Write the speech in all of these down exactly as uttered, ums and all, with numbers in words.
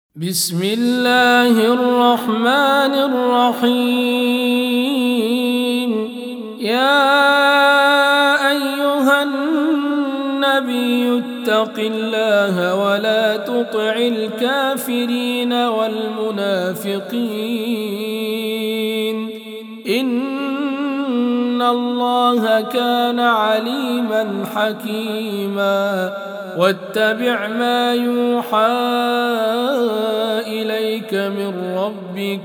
بسم الله الرحمن الرحيم. يا أيها النبي اتق الله ولا تطع الكافرين والمنافقين إن الله كان عليما حكيما. واتبع ما يوحى إليك من ربك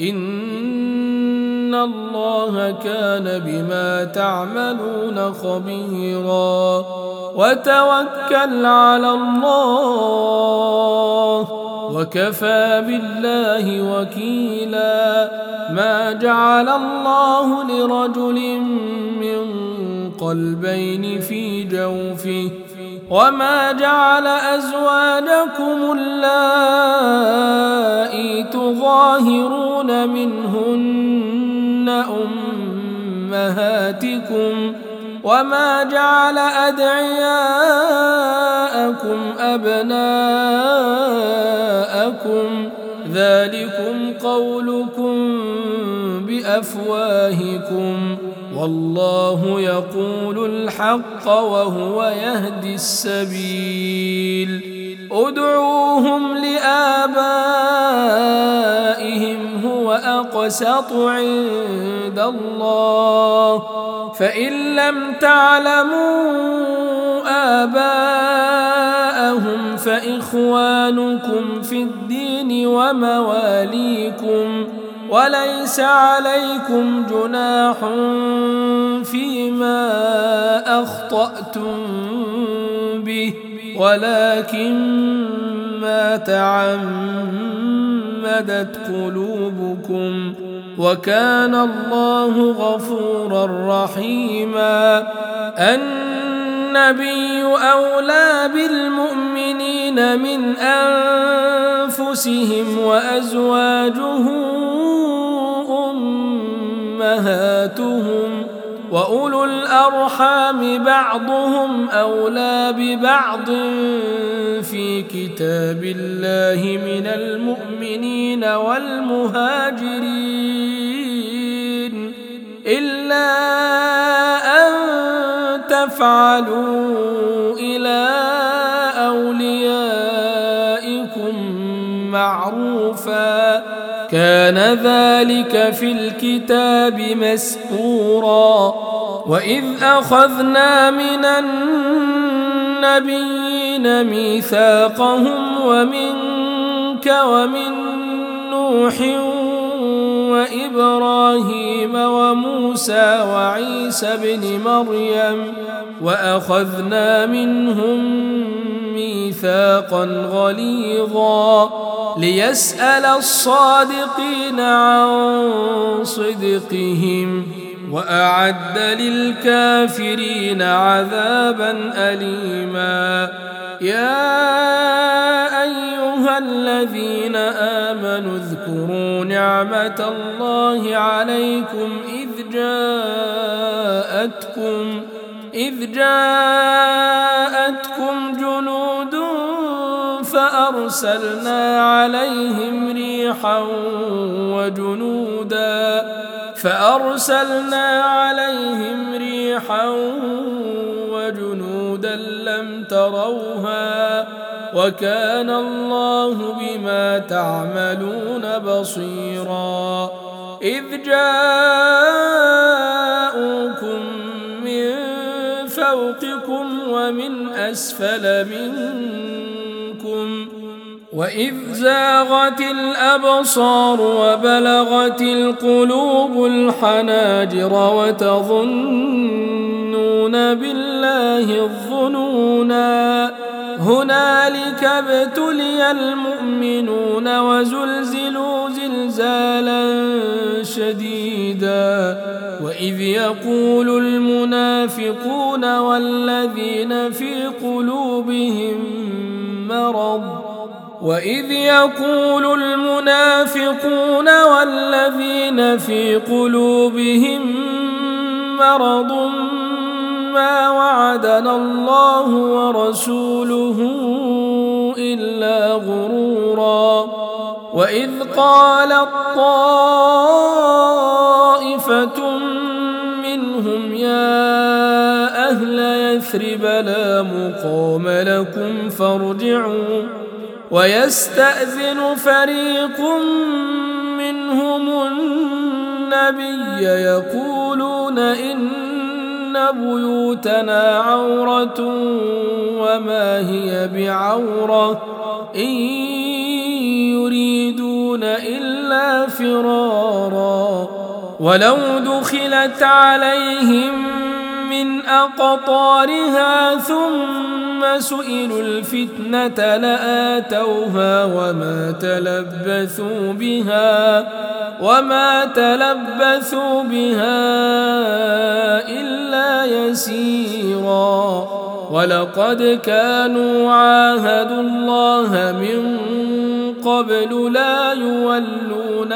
إن الله كان بما تعملون خبيرا. وتوكل على الله وكفى بالله وكيلا. ما جعل الله لرجل من قلبين في جوفه وما جعل أزواجكم اللائي تظاهرون منهن أمهاتكم وما جعل أدعياءكم أبناءكم ذلكم قولكم بأفواهكم والله يقول الحق وهو يهدي السبيل. ادعوهم لآبائهم هو أقسط عند الله فإن لم تعلموا آباءهم فإخوانكم في الدين ومواليكم وليس عليكم جناح فيما أخطأتم به ولكن ما تعمدت قلوبكم وكان الله غفورا رحيما. النبي أولى بالمؤمنين من أنفسهم وأزواجه أمهاتهم وأولو الأرحام بعضهم أولى ببعض في كتاب الله من المؤمنين والمهاجرين إلا أن تفعلوا إلى أوليائكم معروفا كان ذلك في الكتاب مسطورا. وإذ أخذنا من النبيين ميثاقهم ومنك ومن نوح وإبراهيم وموسى وعيسى بن مريم وأخذنا منهم ميثاقا غليظا ليسأل الصادقين عن صدقهم وأعد للكافرين عذابا أليما. يا أيها الذين آمنوا اذكروا نعمة الله عليكم إذ جاءتكم إذ جاءتكم جنود فأرسلنا عليهم ريحا وجنودا فأرسلنا عليهم ريحا وجنودا لم تروها وكان الله بما تعملون بصيرا. إذ جاءوكم من فوقكم ومن أسفل منكم وإذ زاغت الأبصار وبلغت القلوب الحناجر وتظنون بالله الظنونا هنالك ابتلي المؤمنون وزلزلوا زلزالا شديدا. وإذ يقول المنافقون والذين في قلوبهم مرض وإذ يقول المنافقون والذين في قلوبهم مرض ما وعدنا الله ورسوله إلا غرورا وإذ قالت طائفة منهم يا أهل يثرب لا مقام لكم فارجعوا ويستأذن فريق منهم النبي يقولون إن بيوتنا عورة وما هي بعورة إن يريدون إلا فرارا ولو دخلت عليهم من أقطارها ثم سئلوا الفتنة لآتوها وما تلبثوا بها وما تلبثوا بها إلا يسيرا ولقد كانوا عاهدوا الله من قبل لا يولون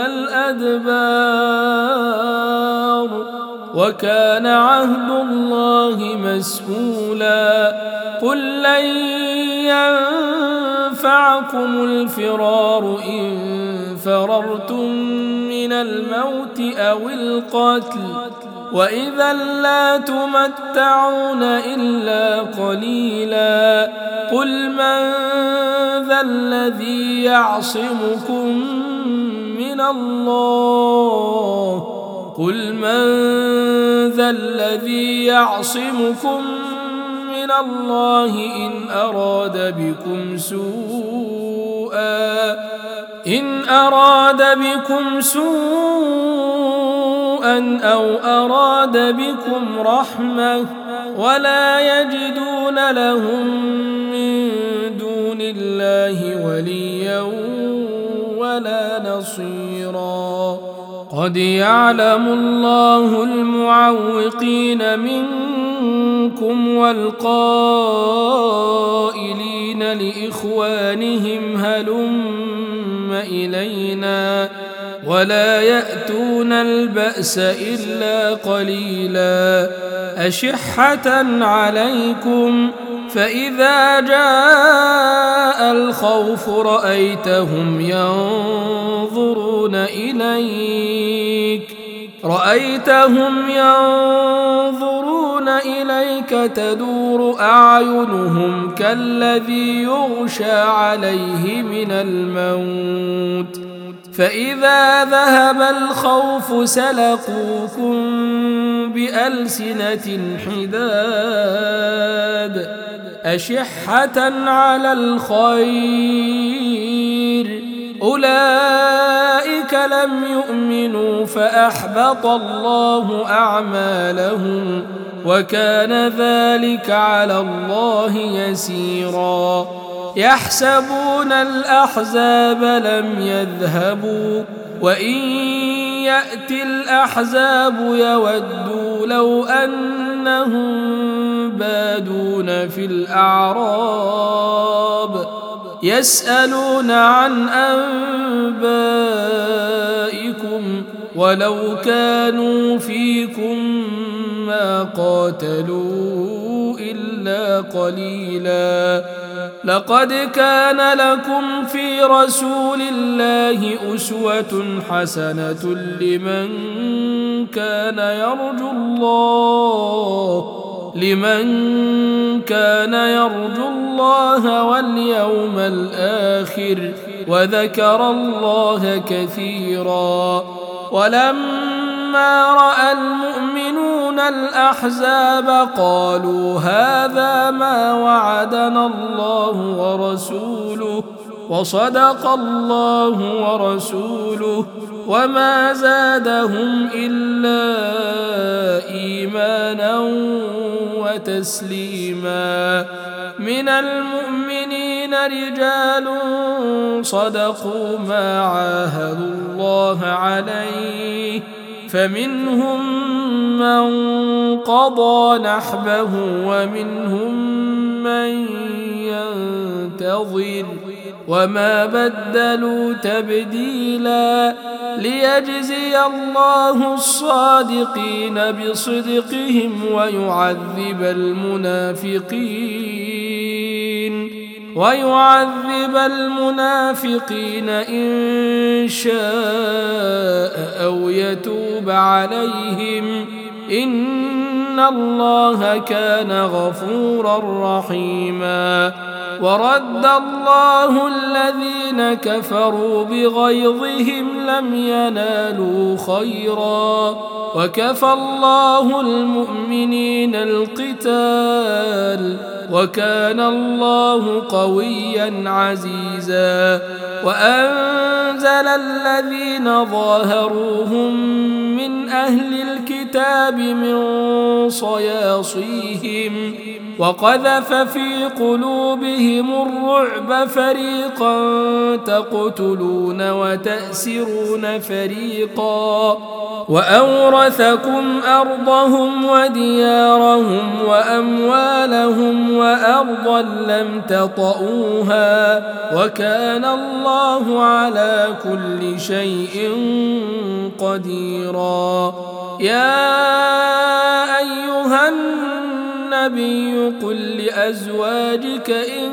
الأدبار وكان عهد الله مسؤولا قل لن ينفعكم الفرار إن فررتم من الموت أو القتل وإذا لا تمتعون إلا قليلا قل من ذا الذي يعصمكم من الله قل من ذا الذي يعصمكم من الله إن أراد بكم سوءا إن أراد بكم سوءا أو أراد بكم رحمة ولا يجدون لهم من دون الله وليا ولا نصيرا قد يعلم الله المعوقين منكم والقائلين لإخوانهم هلم إلينا ولا يأتون البأس إلا قليلا أشحة عليكم فإذا جاء الخوف رأيتهم ينظرون إليك رأيتهم ينظرون إليك تدور أعينهم كالذي يغشى عليه من الموت فإذا ذهب الخوف سلقوكم بألسنة حداد أشحة على الخير أولئك لم يؤمنوا فأحبط الله أعمالهم وكان ذلك على الله يسيرا يحسبون الأحزاب لم يذهبوا وإن يأتي الأحزاب يودوا لو أنهم بادون في الأعراب يسألون عن أنبائكم ولو كانوا فيكم ما قاتلوا إلا قليلا لقد كان لكم في رسول الله أسوة حسنة لمن كان يرجو الله لمن كان يرجو الله واليوم الآخر وذكر الله كثيرا ولما رأى المؤمنون الأحزاب قالوا هذا ما وعدنا الله ورسوله وصدق الله ورسوله وما زادهم إلا إيمانا وتسليما من المؤمنين رجال صدقوا ما عاهدوا الله عليه فمنهم من قضى نحبه ومنهم من ينتظر وما بدلوا تبديلا ليجزي الله الصادقين بصدقهم ويعذب المنافقين ويعذب المنافقين إن شاء أو يتوب عليهم إن الله كان غفورا رحيما. ورد الله الذين كفروا بغيظهم لم ينالوا خيرا وكفى الله المؤمنين القتال وكان الله قويا عزيزا. وأنزل الذين ظاهروهم من أهل الكتاب من صياصيهم وقذف في قلوبهم الرعب فريقا تقتلون وتأسرون فريقا وأورثكم أرضهم وديارهم وأموالهم وأرضا لم تطئوها وكان الله على كل شيء قديرا. يا أيها النبي قل لأزواجك إن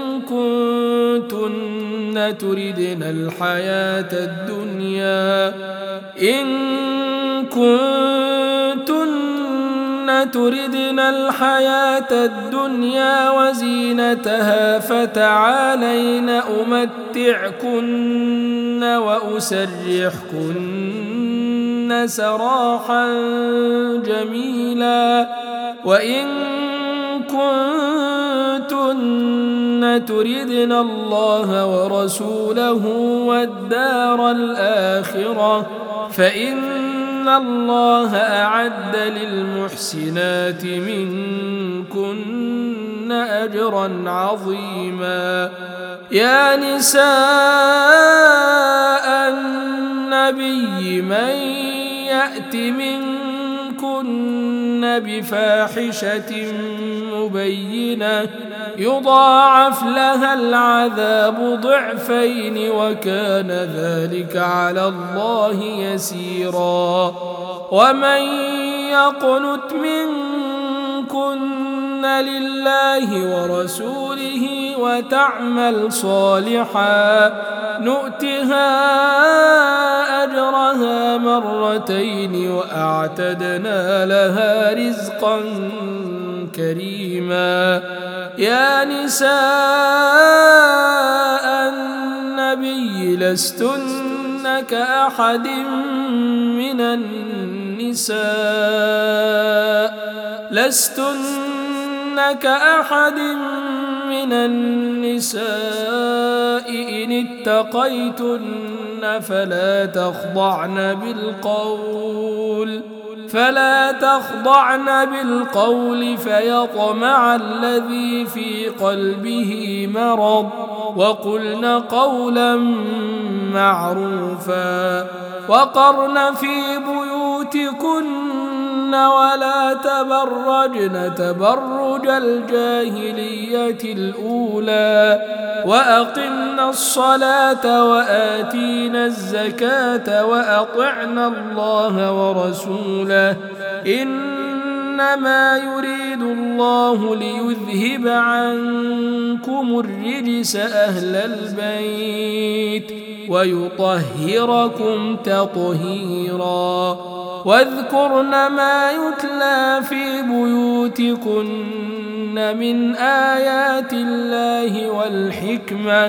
كنتن تردن الحياة الدنيا إن كنتن تردن الحياة الدنيا وزينتها فتعالين أمتعكن وأسرحكن سراحا جميلا. وإن كنتن تردن الله ورسوله والدار الآخرة فإن الله أعد للمحسنات منكن أجرا عظيما. يا نساء النبي من يأت منكن بفاحشة مبينة يضاعف لها العذاب ضعفين وكان ذلك على الله يسيرا. ومن يقنت منكن لله ورسوله وتعمل صالحا نؤتها أجرها مرتين وأعتدنا لها رزقا كريما. يا نساء النبي لستن كأحد من النساء لستن كأحد من النساء إن اتقيتن فلا تخضعن بالقول فلا تخضعن بالقول فيطمع الذي في قلبه مرض وقلن قولا معروفا. وقرن في بيوتكن ولا تبرجن تبرج الجاهلية الأولى وأقمنا الصلاة وآتينا الزكاة وأطعنا الله ورسوله إنما يريد الله ليذهب عنكم الرجس أهل البيت ويطهركم تطهيرا. واذكرن ما يتلى في بيوتكن من آيات الله والحكمة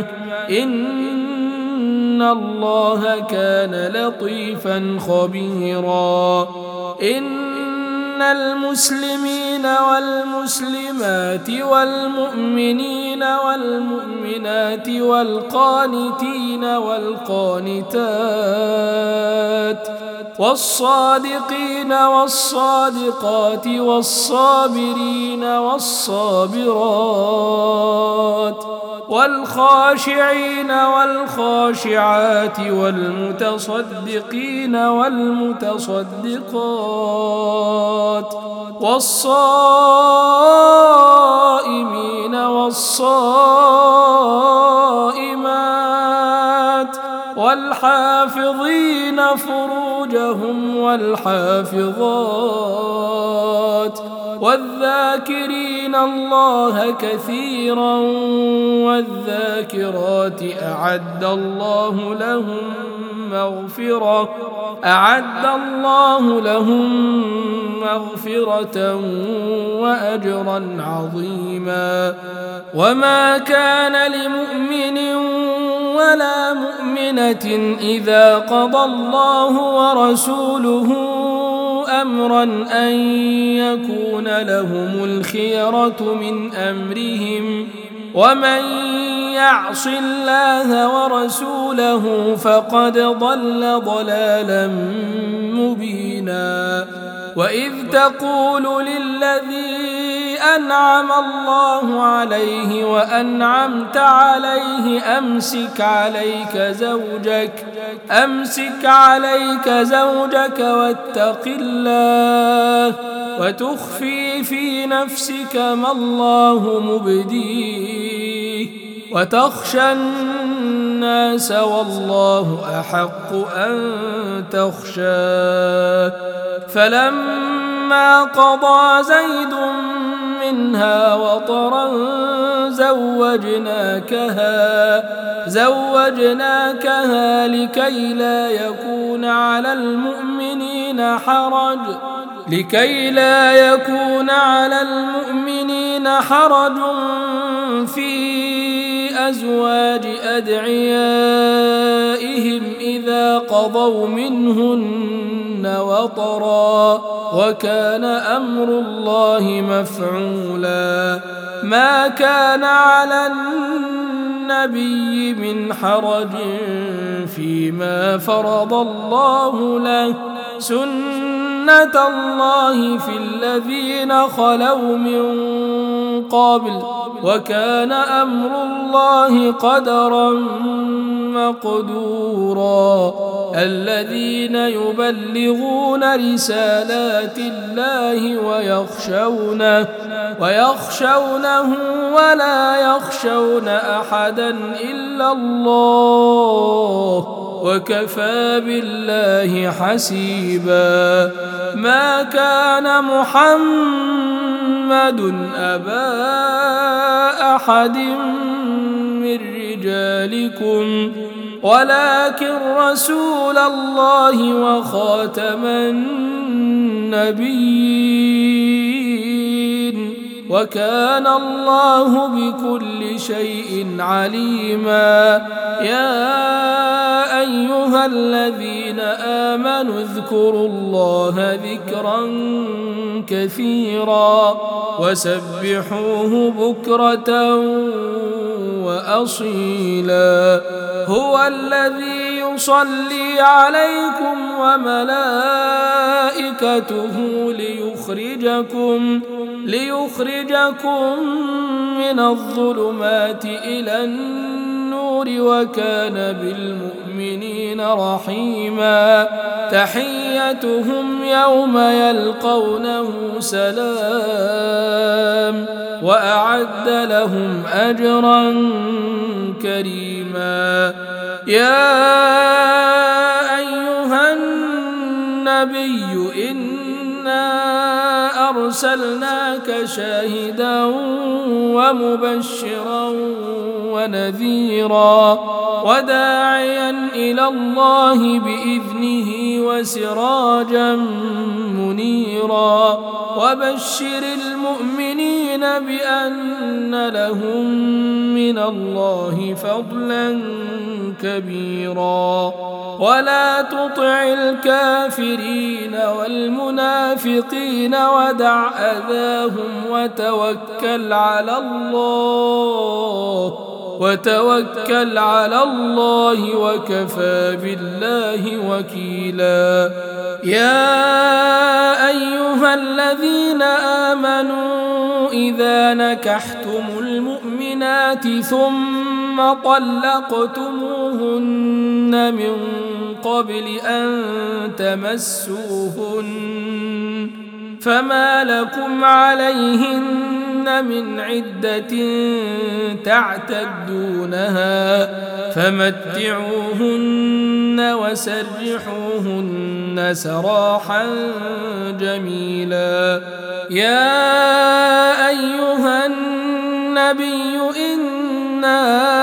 إن الله كان لطيفا خبيرا. إن المسلمين والمسلمات والمؤمنين والمؤمنات والقانتين والقانتات والصادقين والصادقات والصابرين والصابرات والخاشعين والخاشعات والمتصدقين والمتصدقات والصائمين والصائمات والحافظين فروجهم والحافظات والذاكرين الله كثيرا والذاكرات أعد الله لهم مغفرة أعد الله لهم مغفرة وأجرا عظيما. وما كان لمؤمن ولا مؤمنة إذا قضى الله ورسوله أمرا أن يكون لهم الخيرة من أمرهم ومن يعص الله ورسوله فقد ضل ضلالا مبينا. وإذ تقول للذي أنعم الله عليه وأنعمت عليه أمسك عليك زوجك أمسك عليك زوجك واتق الله وتخفي في نفسك ما الله مبديه وتخشى الناس والله أحق أن تخشاه. فلما قضى زيد منها وطرا زوجناكها زوجناكها لكي لا يكون على المؤمنين حرج لكي لا يكون على المؤمنين حرج في أزواج أدعيائهم إذا قضوا منهن وطرا وكان أمر الله مفعولا. ما كان على النبي من حرج فيما فرض الله له سنة الله في الذين خلوا من قبل وكان أمر الله قدرا مقدورا. الذين يبلغون رسالات الله ويخشونه ويخشونه ولا يخشون أحدا إلا الله وكفى بالله حسيبا. ما كان محمد أبا أحد من رجالكم ولكن رسول الله وخاتم النبيين وكان الله بكل شيء عليما. يا أيها الذين آمنوا اذكروا الله ذكرا كثيرا وسبحوه بكرة وأصيلا. هو الذي يصلي عليكم وملائكته ليخرجكم ليخرجكم من الظلمات إلى النور وكان بالمؤمنين رحيما. تحيتهم يوم يلقونه سلام وأعد لهم أجرا كريما. يا أيها النبي إنا أرسلناك شاهدا ومبشرا ونذيرا وداعيا إلى الله بإذنه وسراجا منيرا. وبشر المؤمنين بأن لهم من الله فضلا كبيرا. ولا تطع الكافرين والمنافقين ودع أذاهم وتوكل على الله وتوكل على الله وكفى بالله وكيلا. يا أيها الذين آمنوا إذا نكحتم المؤمنات ثم طلقتموهن من قبل أن تمسوهن فما لكم عليهن من عدة تعتدونها فمتعوهن وسرحوهن سراحا جميلا. يا أيها النبي إنا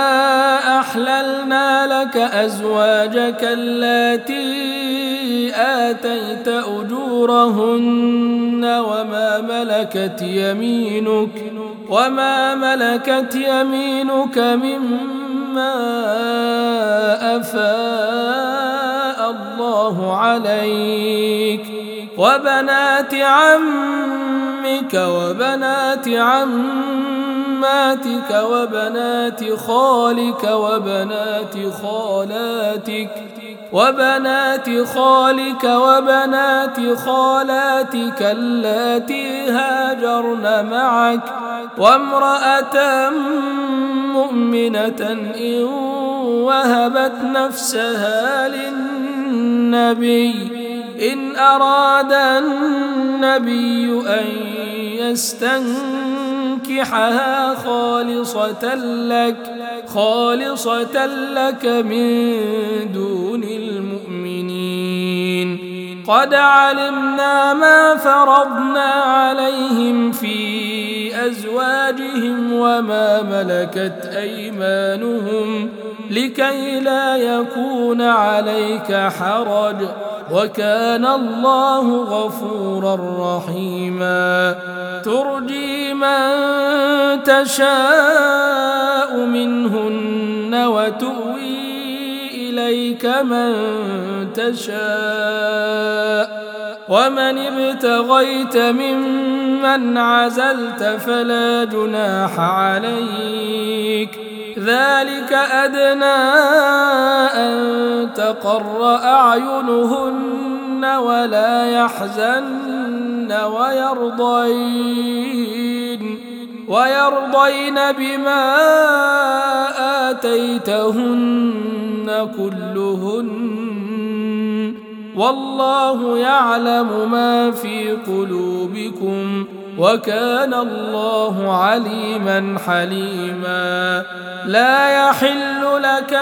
أحللنا لك أزواجك اللاتي آتيت أجورهن وما ملكت يمينك وما ملكت يمينك مما أفاء الله عليك وبنات عمك وبنات عماتك وبنات خالك وبنات خالاتك وبنات خالك وبنات خالاتك اللاتي هاجرن معك وامرأة مؤمنة إن وهبت نفسها للنبي إن أراد النبي أن يستنكحها خالصة لك خالصة لك من دون المؤمنين. قد علمنا ما فرضنا عليهم في أزواجهم وما ملكت أيمانهم لكي لا يكون عليك حرج وكان الله غفورا رحيما. ترجي من تشاء منهن وتؤوي إليك من تشاء ومن ابتغيت ممن عزلت فلا جناح عليك ذلك أدنى أن تقر أعينهن ولا يحزن ويرضين ويرضين بما آتيتهن كلهن والله يعلم ما في قلوبكم وكان الله عليما حليما. لا يحل لك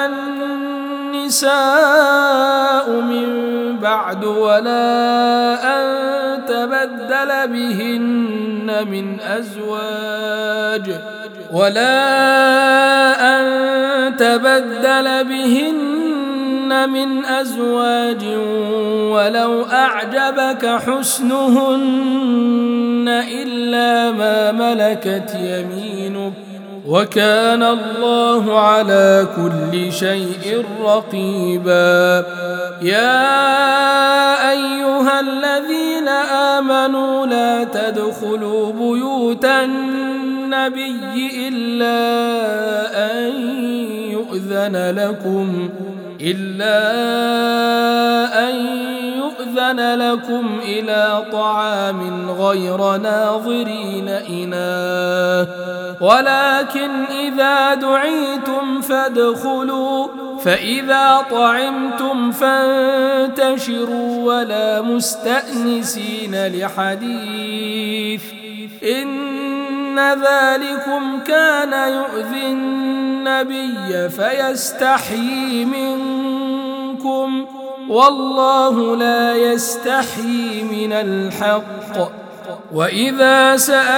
النساء من بعد ولا أن تبدل بهن من أزواج ولا أن تبدل بهن من أزواج ولو أعجبك حسنهن إلا ما ملكت يمينك وكان الله على كل شيء رقيبا. يا أيها الذين آمنوا لا تدخلوا بيوت النبي إلا أن يؤذن لكم إلا أن يؤذن لكم إلى طعام غير ناظرين إناه ولكن إذا دعيتم فادخلوا فإذا طعمتم فانتشروا ولا مستأنسين لحديث إن ذلكم كان يؤذي النبي فيستحيي منكم والله لا يستحيي من الحق. وإذا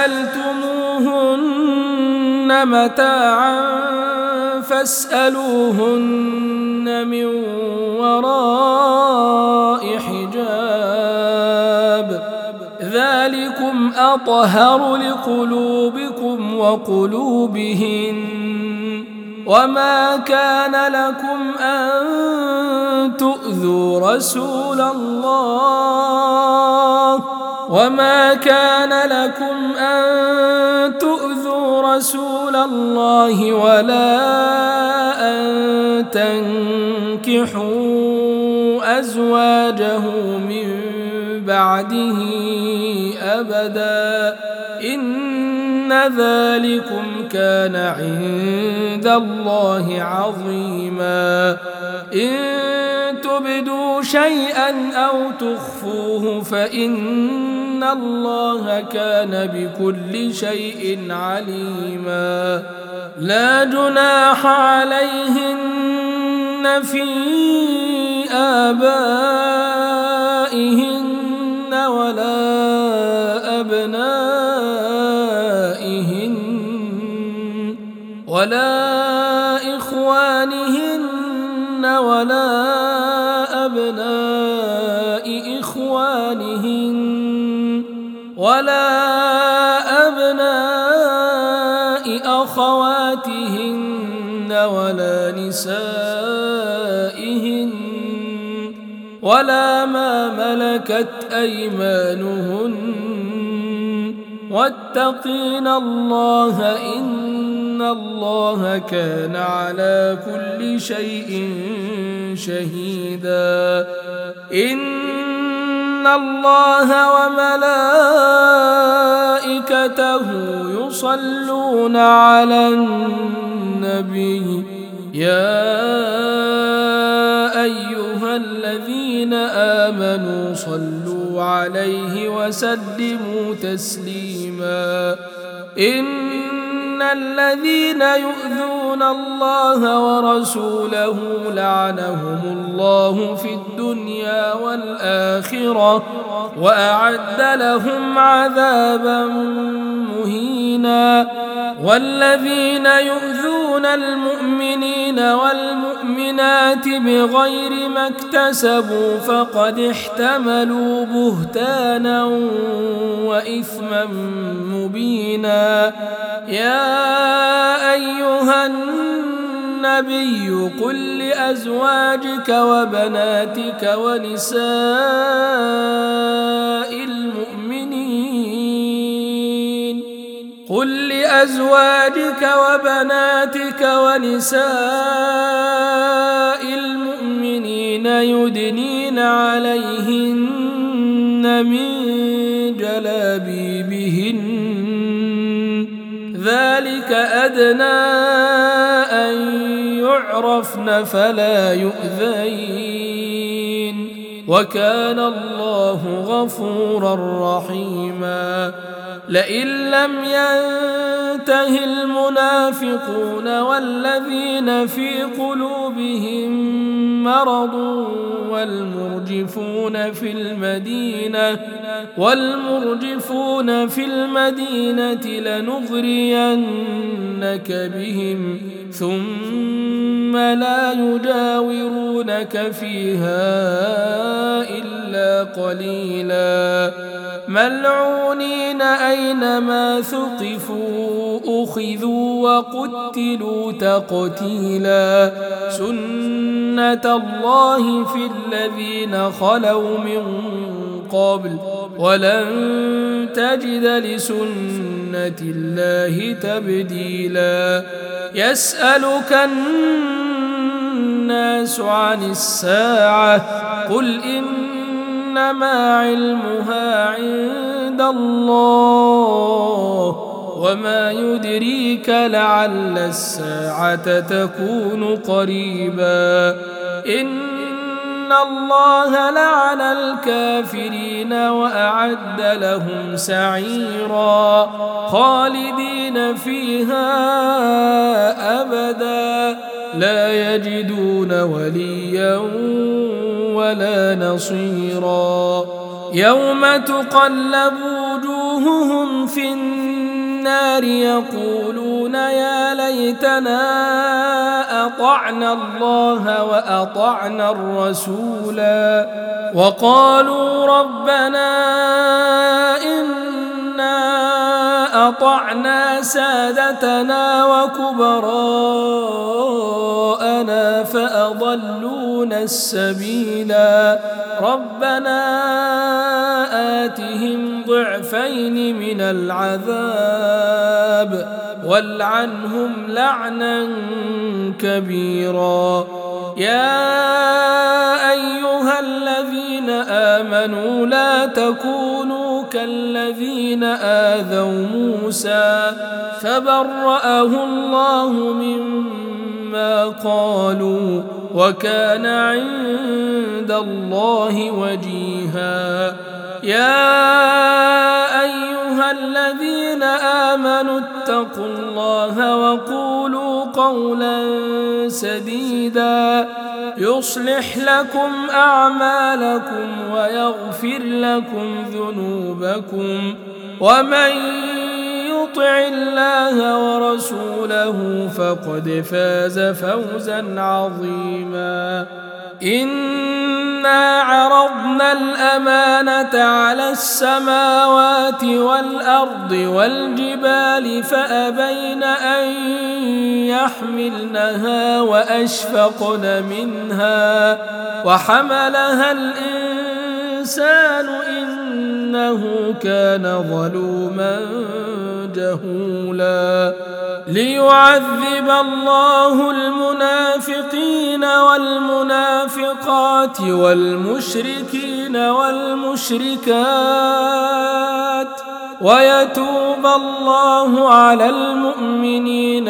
سألتموهن متاعا فاسألوهن من وراء حجاب ذلكم أطهر لقلوبكم وقلوبهن. وما كان لكم أن تؤذوا رسول الله وما كان لكم أن تؤذوا رسول الله ولا أن تنكحوا أزواجه من بعده أبدا إن ذلكم كان عند الله عظيما. إن تبدوا شيئا أو تخفوه فإن الله كان بكل شيء عليما. لا جناح عليهن في آبائهن ولا أبنائهن ولا إخوانهن ولا أبناء إخوانهن ولا أبناء أخواتهن ولا نسائهن ولا ما ملكت أيمانهن واتقين الله إن الله كان على كل شيء شهيدا إن الله وملائكته يصلون على النبي يا أيها الذين آمنوا صلوا عليه وسلموا تسليما إن الذين يؤذون الله ورسوله لعنهم الله في الدنيا والآخرة وأعد لهم عذابا مهينا والذين يؤذون المؤمنين والمؤمنات بغير ما اكتسبوا فقد احتملوا بهتانا وإثما مبينا يا أيها النبي قل لأزواجك وبناتك ونساء المؤمنين قل لأزواجك وبناتك ونساء المؤمنين يدنين عليهن من جلابيبهن ذلك أدنى أن يعرفن فلا يؤذين وكان الله غفورا رحيما لئن لم ينته المنافقون والذين في قلوبهم مرض والمرجفون في المدينة والمرجفون في المدينة لنغرينك بهم ثم لا يجاورونك فيها إلا قليلا ملعونين أينما ثقفوا أخذوا وقتلوا تقتيلا سنة الله في الذين خلوا من قبل ولن تجد لسنة الله تبديلا يسألك الناس عن الساعة قل إنما علمها عند الله وما يدريك لعل الساعة تكون قريبا إن الله لعن الكافرين وأعد لهم سعيرا خالدين فيها أبدا لا يجدون وليا ولا نصيرا يوم تقلب وجوههم في النار يقولون يا ليتنا أطعنا الله وأطعنا الرسولا وقالوا ربنا إنا أطعنا سادتنا وكبراءنا فأضلونا السبيلا ربنا آتهم ضعفين من العذاب والعنهم لعنا كبيرا يا أيها الذين آمنوا لا تكونوا كالذين آذوا موسى فبرأه الله مما قالوا وكان عند الله وجيها يا أيها الذين آمنوا اتقوا الله وقولوا قولا سديدا يصلح لكم أعمالكم ويغفر لكم ذنوبكم ومن يطع الله ورسوله فقد فاز فوزا عظيما إنا عرضنا الأمانة على السماوات والأرض والجبال فأبين أن يحملنها وأشفقن منها وحملها الإنسان إنه كان ظلوما جهولا ليعذب الله المنافقين والمنافقات والمشركين والمشركات ويتوب الله على المؤمنين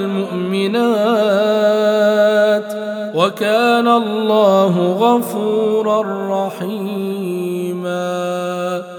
والمؤمنات وكان الله غفورا رحيما